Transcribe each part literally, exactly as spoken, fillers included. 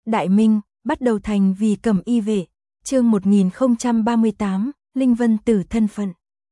Đại Minh, bắt đầu thành vì cẩm y vệ, chương một nghìn không trăm ba mươi tám, Linh Vân Tử thân phận.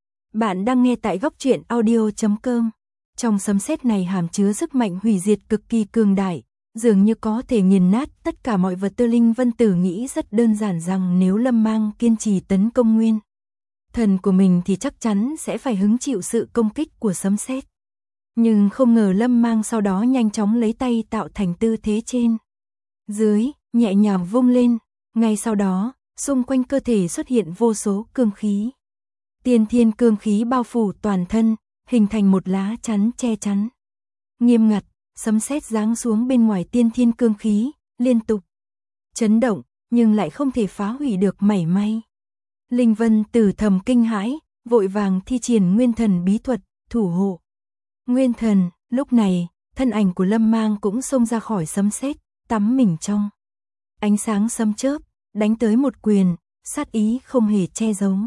Bạn đang nghe tại góc truyện audio chấm com. Trong sấm sét này hàm chứa sức mạnh hủy diệt cực kỳ cường đại, dường như có thể nghiền nát tất cả mọi vật. Linh Vân Tử nghĩ rất đơn giản rằng nếu Lâm Mang kiên trì tấn công Nguyên thần của mình thì chắc chắn sẽ phải hứng chịu sự công kích của sấm sét. Nhưng không ngờ Lâm Mang sau đó nhanh chóng lấy tay tạo thành tư thế trên dưới, nhẹ nhàng vung lên, ngay sau đó, xung quanh cơ thể xuất hiện vô số cương khí. Tiên thiên cương khí bao phủ toàn thân, hình thành một lá chắn che chắn nghiêm ngặt, sấm sét giáng xuống bên ngoài tiên thiên cương khí, liên tục chấn động, nhưng lại không thể phá hủy được mảy may. Linh Vân Tử thầm kinh hãi, vội vàng thi triển Nguyên Thần bí thuật, thủ hộ Nguyên Thần. Lúc này, thân ảnh của Lâm Mang cũng xông ra khỏi sấm sét, tắm mình trong ánh sáng sấm chớp, đánh tới một quyền, sát ý không hề che giấu.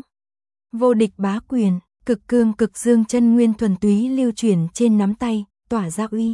Vô địch bá quyền, cực cương cực dương chân nguyên thuần túy lưu chuyển trên nắm tay, tỏa ra uy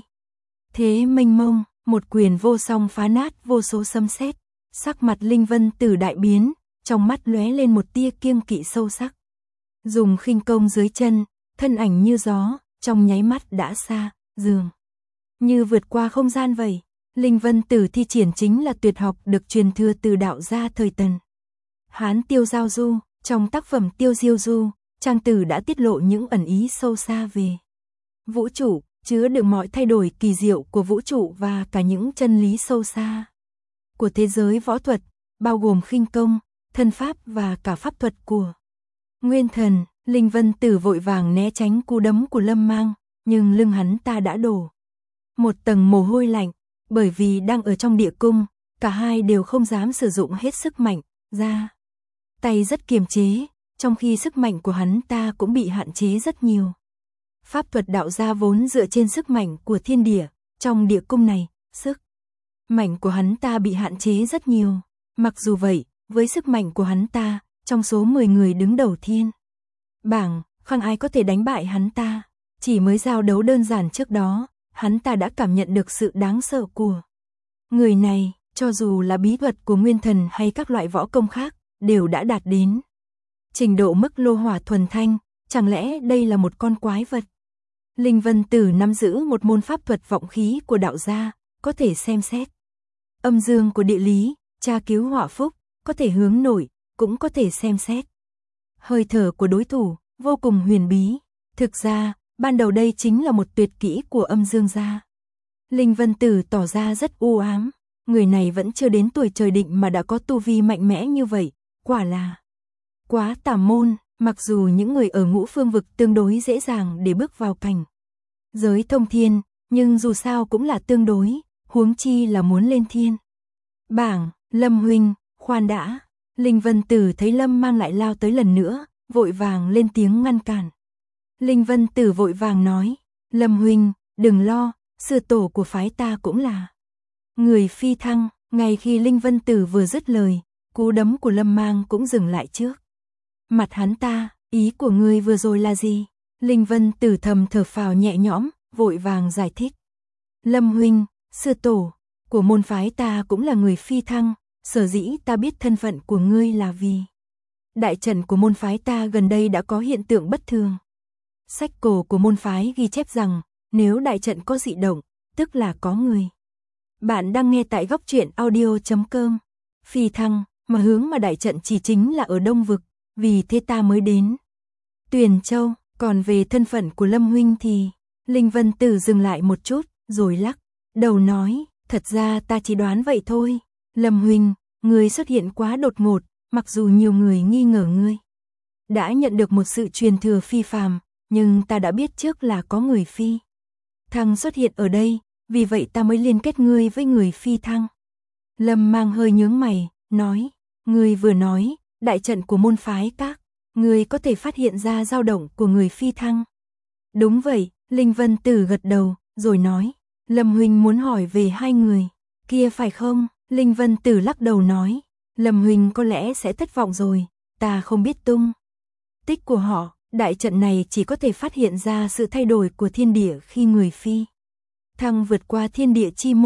thế mênh mông, một quyền vô song phá nát vô số sấm sét. Sắc mặt Linh Vân Tử đại biến, trong mắt lóe lên một tia kiêng kỵ sâu sắc. Dùng khinh công dưới chân, thân ảnh như gió, trong nháy mắt đã xa, dường như vượt qua không gian vậy. Linh Vân Tử thi triển chính là tuyệt học được truyền thừa từ đạo gia thời Tần Hán Tiêu Giao Du. Trong tác phẩm Tiêu Diêu Du, trang tử đã tiết lộ những ẩn ý sâu xa về vũ trụ, chứa đựng mọi thay đổi kỳ diệu của vũ trụ và cả những chân lý sâu xa của thế giới võ thuật, bao gồm khinh công, thân pháp và cả pháp thuật của Nguyên Thần. Linh Vân Tử vội vàng né tránh cú đấm của Lâm Mang, nhưng lưng hắn ta đã đổ một tầng mồ hôi lạnh, bởi vì đang ở trong địa cung, cả hai đều không dám sử dụng hết sức mạnh, ra tay rất kiềm chế, trong khi sức mạnh của hắn ta cũng bị hạn chế rất nhiều. Pháp thuật đạo gia vốn dựa trên sức mạnh của thiên địa, trong địa cung này, sức mạnh của hắn ta bị hạn chế rất nhiều. Mặc dù vậy, với sức mạnh của hắn ta, trong số mười người đứng đầu thiên bảng, không ai có thể đánh bại hắn ta. Chỉ mới giao đấu đơn giản trước đó, hắn ta đã cảm nhận được sự đáng sợ của người này, cho dù là bí thuật của Nguyên Thần hay các loại võ công khác, đều đã đạt đến trình độ mức lô hỏa thuần thanh, chẳng lẽ đây là một con quái vật? Linh Vân Tử nắm giữ một môn pháp thuật vọng khí của đạo gia, có thể xem xét âm dương của địa lý, tra cứu họa phúc, có thể hướng nội, cũng có thể xem xét hơi thở của đối thủ, vô cùng huyền bí. Thực ra, ban đầu đây chính là một tuyệt kỹ của âm dương gia. Linh Vân Tử tỏ ra rất u ám, người này vẫn chưa đến tuổi trời định mà đã có tu vi mạnh mẽ như vậy, quả là quá tà môn. Mặc dù những người ở ngũ phương vực tương đối dễ dàng để bước vào cảnh giới thông thiên, nhưng dù sao cũng là tương đối, huống chi là muốn lên thiên bảng. Lâm huynh, khoan đã. Linh Vân Tử thấy Lâm Mang lại lao tới lần nữa, vội vàng lên tiếng ngăn cản. Linh Vân Tử vội vàng nói, Lâm huynh, đừng lo, sư tổ của phái ta cũng là người phi thăng. Ngay khi Linh Vân Tử vừa dứt lời, cú đấm của Lâm Mang cũng dừng lại trước mặt hắn ta. Ý của ngươi vừa rồi là gì? Linh Vân Tử thầm thở phào nhẹ nhõm, vội vàng giải thích. Lâm huynh, sư tổ của môn phái ta cũng là người phi thăng, sở dĩ ta biết thân phận của ngươi là vì đại trận của môn phái ta gần đây đã có hiện tượng bất thường. Sách cổ của môn phái ghi chép rằng, nếu đại trận có dị động, tức là có người. Bạn đang nghe tại góc truyện audio chấm com. Phi thăng, mà hướng mà đại trận chỉ chính là ở Đông Vực, vì thế ta mới đến Tuyền Châu. Còn về thân phận của Lâm huynh thì, Linh Vân Tử dừng lại một chút, rồi lắc đầu nói, thật ra ta chỉ đoán vậy thôi. Lâm huynh, ngươi xuất hiện quá đột ngột, mặc dù nhiều người nghi ngờ ngươi đã nhận được một sự truyền thừa phi phàm, nhưng ta đã biết trước là có người phi thăng xuất hiện ở đây, vì vậy ta mới liên kết ngươi với người phi thăng. Lâm Mang hơi nhướng mày, nói, ngươi vừa nói, đại trận của môn phái các, ngươi có thể phát hiện ra dao động của người phi thăng. Đúng vậy, Linh Vân Tử gật đầu, rồi nói, Lâm huynh muốn hỏi về hai người kia phải không? Linh Vân Tử lắc đầu nói, Lâm huynh có lẽ sẽ thất vọng rồi, ta không biết tung tích của họ. Đại trận này chỉ có thể phát hiện ra sự thay đổi của thiên địa khi người phi thăng vượt qua thiên địa chi môn,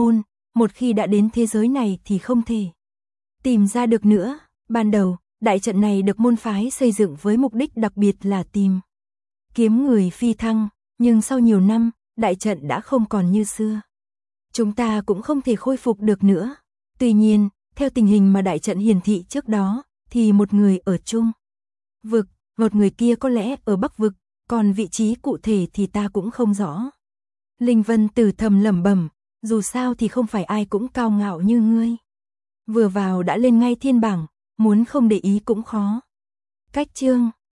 một khi đã đến thế giới này thì không thể tìm ra được nữa. Ban đầu, đại trận này được môn phái xây dựng với mục đích đặc biệt là tìm kiếm người phi thăng, nhưng sau nhiều năm, đại trận đã không còn như xưa. Chúng ta cũng không thể khôi phục được nữa. Tuy nhiên, theo tình hình mà đại trận hiển thị trước đó, thì một người ở Trung vực, một người kia có lẽ ở Bắc vực, còn vị trí cụ thể thì ta cũng không rõ. Linh Vân Tử thầm lẩm bẩm, dù sao thì không phải ai cũng cao ngạo như ngươi. Vừa vào đã lên ngay thiên bảng, muốn không để ý cũng khó. Cách chương